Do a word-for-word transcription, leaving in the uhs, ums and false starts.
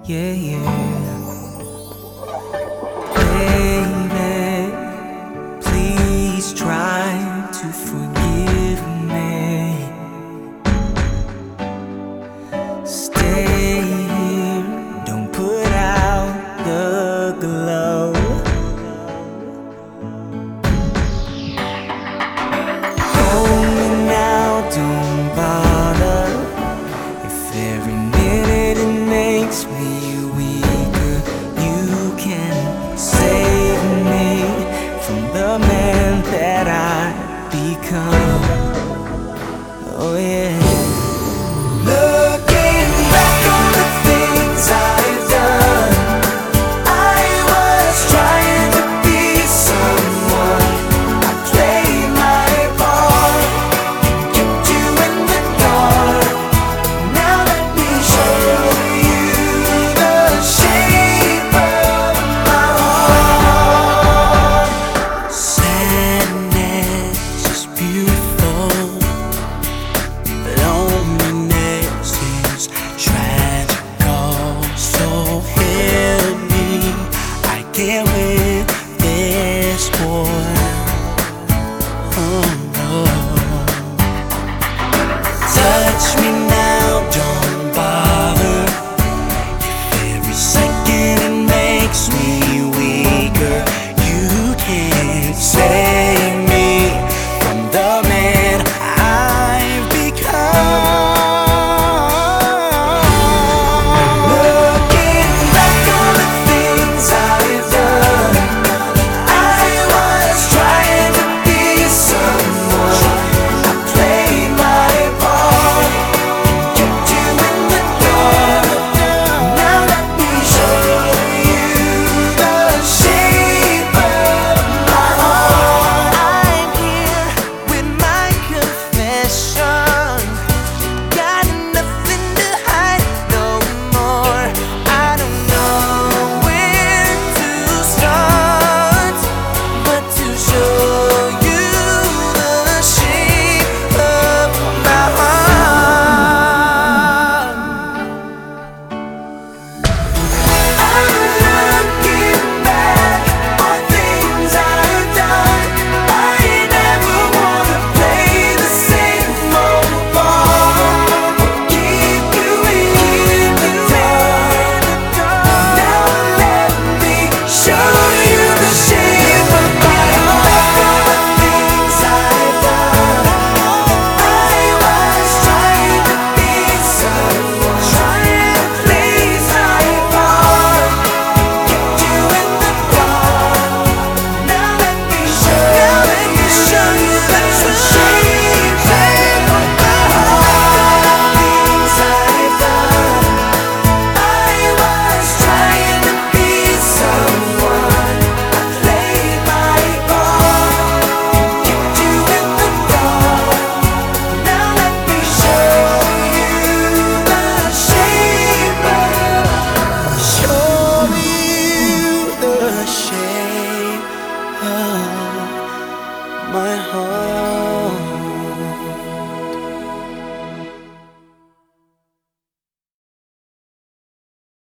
yeah, yeah. Baby, please try to forgive me. Stay here, don't put out the glow. Hold me now, don't bother. If every minute it makes me weaker, you can save me from the man that I become. Oh yeah. Looking back on the things I've done, I was trying to be someone. I played my part, kept you in the dark. Now let me show you the shape of my heart. Sadness is beautiful, loneliness is tragical. So help me, I can't win this war. Oh.